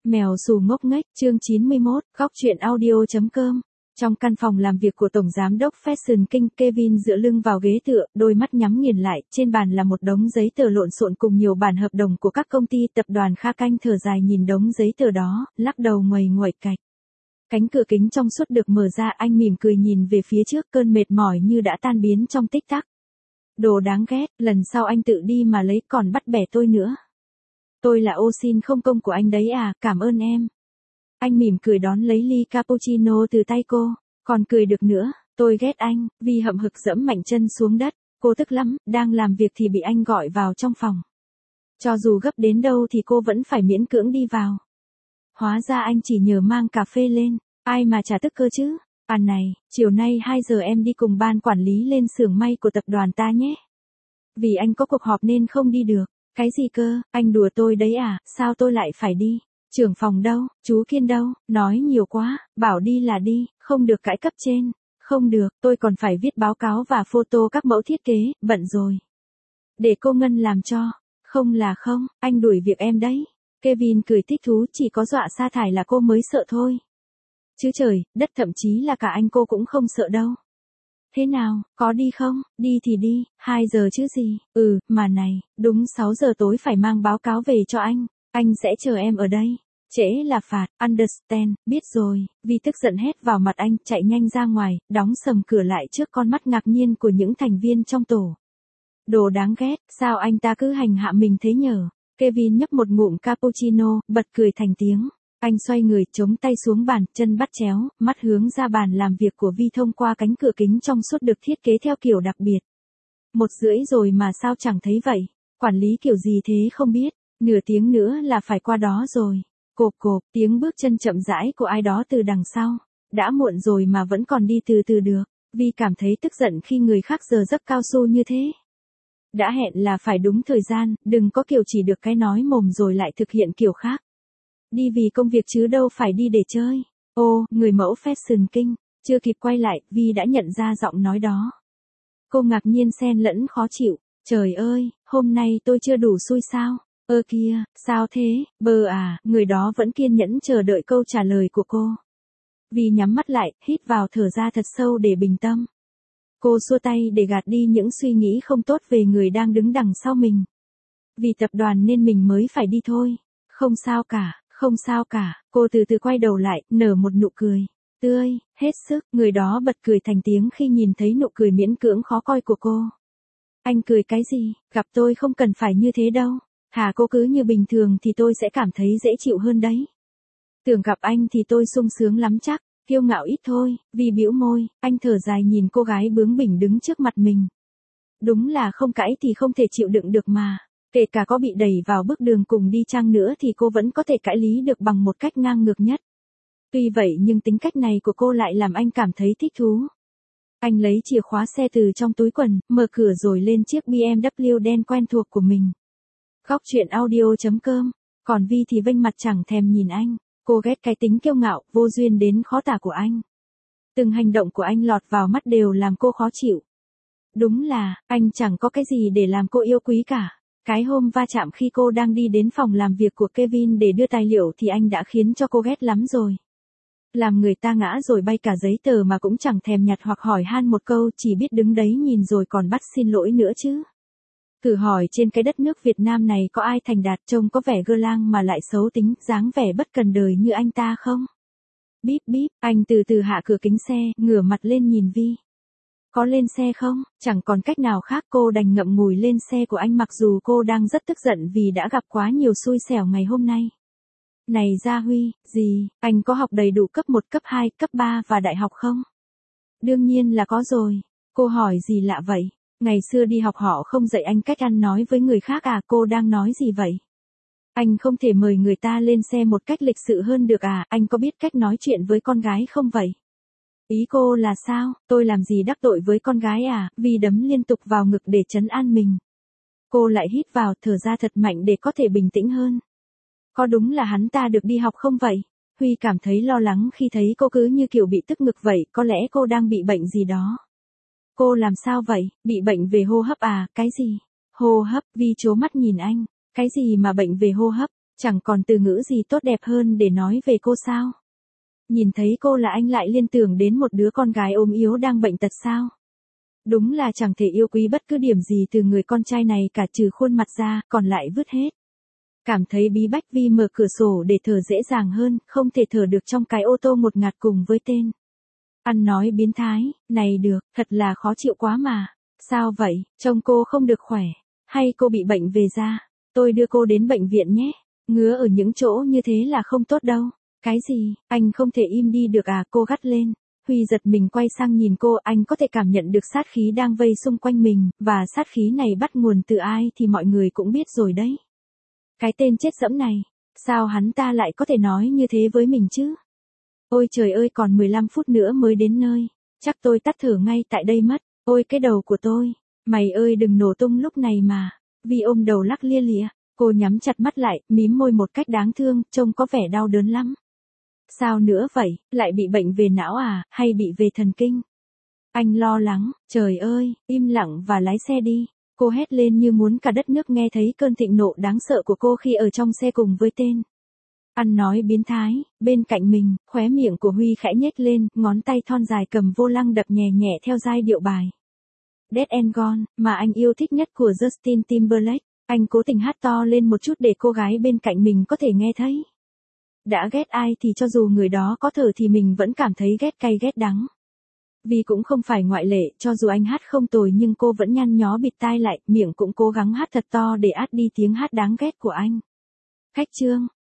Mèo xù ngốc nghếch, chương 91, góc truyện audio.com. Trong căn phòng làm việc của Tổng Giám đốc Fashion King, Kevin dựa lưng vào ghế tựa, đôi mắt nhắm nghiền lại, trên bàn là một đống giấy tờ lộn xộn cùng nhiều bản hợp đồng của các công ty tập đoàn Kha Canh thở dài nhìn đống giấy tờ đó, lắc đầu nguầy nguậy cạch. Cánh cửa kính trong suốt được mở ra, anh mỉm cười nhìn về phía trước, cơn mệt mỏi như đã tan biến trong tích tắc. Đồ đáng ghét, lần sau anh tự đi mà lấy, còn bắt bẻ tôi nữa. Tôi là ô xin không công của anh đấy à, cảm ơn em. Anh mỉm cười đón lấy ly cappuccino từ tay cô, còn cười được nữa, tôi ghét anh, vì hậm hực dẫm mạnh chân xuống đất, cô tức lắm, đang làm việc thì bị anh gọi vào trong phòng. Cho dù gấp đến đâu thì cô vẫn phải miễn cưỡng đi vào. Hóa ra anh chỉ nhờ mang cà phê lên, ai mà chả tức cơ chứ. À này, chiều nay 2 giờ em đi cùng ban quản lý lên xưởng may của tập đoàn ta nhé. Vì anh có cuộc họp nên không đi được. Cái gì cơ, anh đùa tôi đấy à, sao tôi lại phải đi? Trưởng phòng đâu, chú Kiên đâu, nói nhiều quá, bảo đi là đi, không được cãi cấp trên. Không được, tôi còn phải viết báo cáo và photo các mẫu thiết kế, bận rồi. Để cô Ngân làm cho. Không là không, anh đuổi việc em đấy. Kevin cười thích thú, chỉ có dọa sa thải là cô mới sợ thôi. Chứ trời, đất thậm chí là cả anh cô cũng không sợ đâu. Thế nào, có đi không? Đi thì đi, 2 giờ chứ gì? Mà này, đúng 6 giờ tối phải mang báo cáo về cho anh sẽ chờ em ở đây. Trễ là phạt, understand, biết rồi, vì tức giận hét vào mặt anh, chạy nhanh ra ngoài, đóng sầm cửa lại trước con mắt ngạc nhiên của những thành viên trong tổ. Đồ đáng ghét, sao anh ta cứ hành hạ mình thế nhở? Kevin nhấp một ngụm cappuccino, bật cười thành tiếng. Anh xoay người, chống tay xuống bàn, chân bắt chéo, mắt hướng ra bàn làm việc của Vi thông qua cánh cửa kính trong suốt được thiết kế theo kiểu đặc biệt. 1:30 rồi mà sao chẳng thấy vậy? Quản lý kiểu gì thế không biết, nửa tiếng nữa là phải qua đó rồi. Cộp cộp, tiếng bước chân chậm rãi của ai đó từ đằng sau. Đã muộn rồi mà vẫn còn đi từ từ được. Vi cảm thấy tức giận khi người khác giờ giấc cao su như thế. Đã hẹn là phải đúng thời gian, đừng có kiểu chỉ được cái nói mồm rồi lại thực hiện kiểu khác. Đi vì công việc chứ đâu phải đi để chơi. Ô, người mẫu Fashion King, chưa kịp quay lại, Vi đã nhận ra giọng nói đó. Cô ngạc nhiên xen lẫn khó chịu. Trời ơi, hôm nay tôi chưa đủ xui sao? Kia, sao thế, người đó vẫn kiên nhẫn chờ đợi câu trả lời của cô. Vi nhắm mắt lại, hít vào thở ra thật sâu để bình tâm. Cô xua tay để gạt đi những suy nghĩ không tốt về người đang đứng đằng sau mình. Vì tập đoàn nên mình mới phải đi thôi. Không sao cả. Không sao cả, cô từ từ quay đầu lại, nở một nụ cười tươi, hết sức, người đó bật cười thành tiếng khi nhìn thấy nụ cười miễn cưỡng khó coi của cô. Anh cười cái gì, gặp tôi không cần phải như thế đâu, thà cô cứ như bình thường thì tôi sẽ cảm thấy dễ chịu hơn đấy. Tưởng gặp anh thì tôi sung sướng lắm chắc, kiêu ngạo ít thôi, vì bĩu môi, anh thở dài nhìn cô gái bướng bỉnh đứng trước mặt mình. Đúng là không cãi thì không thể chịu đựng được mà. Kể cả có bị đẩy vào bước đường cùng đi chăng nữa thì cô vẫn có thể cãi lý được bằng một cách ngang ngược nhất. Tuy vậy nhưng tính cách này của cô lại làm anh cảm thấy thích thú. Anh lấy chìa khóa xe từ trong túi quần, mở cửa rồi lên chiếc BMW đen quen thuộc của mình. Góc truyện audio.com, còn Vi thì vênh mặt chẳng thèm nhìn anh. Cô ghét cái tính kiêu ngạo, vô duyên đến khó tả của anh. Từng hành động của anh lọt vào mắt đều làm cô khó chịu. Đúng là, anh chẳng có cái gì để làm cô yêu quý cả. Cái hôm va chạm khi cô đang đi đến phòng làm việc của Kevin để đưa tài liệu thì anh đã khiến cho cô ghét lắm rồi. Làm người ta ngã rồi bay cả giấy tờ mà cũng chẳng thèm nhặt hoặc hỏi han một câu, chỉ biết đứng đấy nhìn rồi còn bắt xin lỗi nữa chứ. Thử hỏi trên cái đất nước Việt Nam này có ai thành đạt trông có vẻ gơ lang mà lại xấu tính, dáng vẻ bất cần đời như anh ta không? Bíp bíp, anh từ từ hạ cửa kính xe, ngửa mặt lên nhìn Vi. Có lên xe không? Chẳng còn cách nào khác, cô đành ngậm ngùi lên xe của anh mặc dù cô đang rất tức giận vì đã gặp quá nhiều xui xẻo ngày hôm nay. Này Gia Huy, gì, anh có học đầy đủ cấp 1, cấp 2, cấp 3 và đại học không? Đương nhiên là có rồi. Cô hỏi gì lạ vậy? Ngày xưa đi học họ không dạy anh cách ăn nói với người khác à? Cô đang nói gì vậy? Anh không thể mời người ta lên xe một cách lịch sự hơn được à? Anh có biết cách nói chuyện với con gái không vậy? Ý cô là sao, tôi làm gì đắc tội với con gái à? Vi đấm liên tục vào ngực để trấn an mình. Cô lại hít vào, thở ra thật mạnh để có thể bình tĩnh hơn. Có đúng là hắn ta được đi học không vậy? Huy cảm thấy lo lắng khi thấy cô cứ như kiểu bị tức ngực vậy, có lẽ cô đang bị bệnh gì đó. Cô làm sao vậy, bị bệnh về hô hấp à, cái gì? Hô hấp, Vi trố mắt nhìn anh, cái gì mà bệnh về hô hấp? Chẳng còn từ ngữ gì tốt đẹp hơn để nói về cô sao? Nhìn thấy cô là anh lại liên tưởng đến một đứa con gái ốm yếu đang bệnh tật sao? Đúng là chẳng thể yêu quý bất cứ điểm gì từ người con trai này cả trừ khuôn mặt ra, còn lại vứt hết. Cảm thấy bí bách Vi mở cửa sổ để thở dễ dàng hơn, không thể thở được trong cái ô tô ngột ngạt cùng với tên. Ăn nói biến thái, này được, thật là khó chịu quá mà. Sao vậy, trông cô không được khỏe, hay cô bị bệnh về da? Tôi đưa cô đến bệnh viện nhé, ngứa ở những chỗ như thế là không tốt đâu. Cái gì, anh không thể im đi được à, cô gắt lên. Huy giật mình quay sang nhìn cô, anh có thể cảm nhận được sát khí đang vây xung quanh mình, và sát khí này bắt nguồn từ ai thì mọi người cũng biết rồi đấy. Cái tên chết dẫm này, sao hắn ta lại có thể nói như thế với mình chứ? Ôi trời ơi, còn 15 phút nữa mới đến nơi, chắc tôi tắt thở ngay tại đây mất. Ôi cái đầu của tôi, mày ơi đừng nổ tung lúc này mà. Vi ôm đầu lắc lia lịa, cô nhắm chặt mắt lại, mím môi một cách đáng thương, trông có vẻ đau đớn lắm. Sao nữa vậy, lại bị bệnh về não à, hay bị về thần kinh? Anh lo lắng, trời ơi, im lặng và lái xe đi. Cô hét lên như muốn cả đất nước nghe thấy cơn thịnh nộ đáng sợ của cô khi ở trong xe cùng với tên. Ăn nói biến thái, bên cạnh mình, khóe miệng của Huy khẽ nhếch lên, ngón tay thon dài cầm vô lăng đập nhẹ nhẹ theo giai điệu bài Dead and Gone, mà anh yêu thích nhất của Justin Timberlake. Anh cố tình hát to lên một chút để cô gái bên cạnh mình có thể nghe thấy. Đã ghét ai thì cho dù người đó có thở thì mình vẫn cảm thấy ghét cay ghét đắng. Vì cũng không phải ngoại lệ, cho dù anh hát không tồi nhưng cô vẫn nhăn nhó bịt tai lại, miệng cũng cố gắng hát thật to để át đi tiếng hát đáng ghét của anh. Khách trương,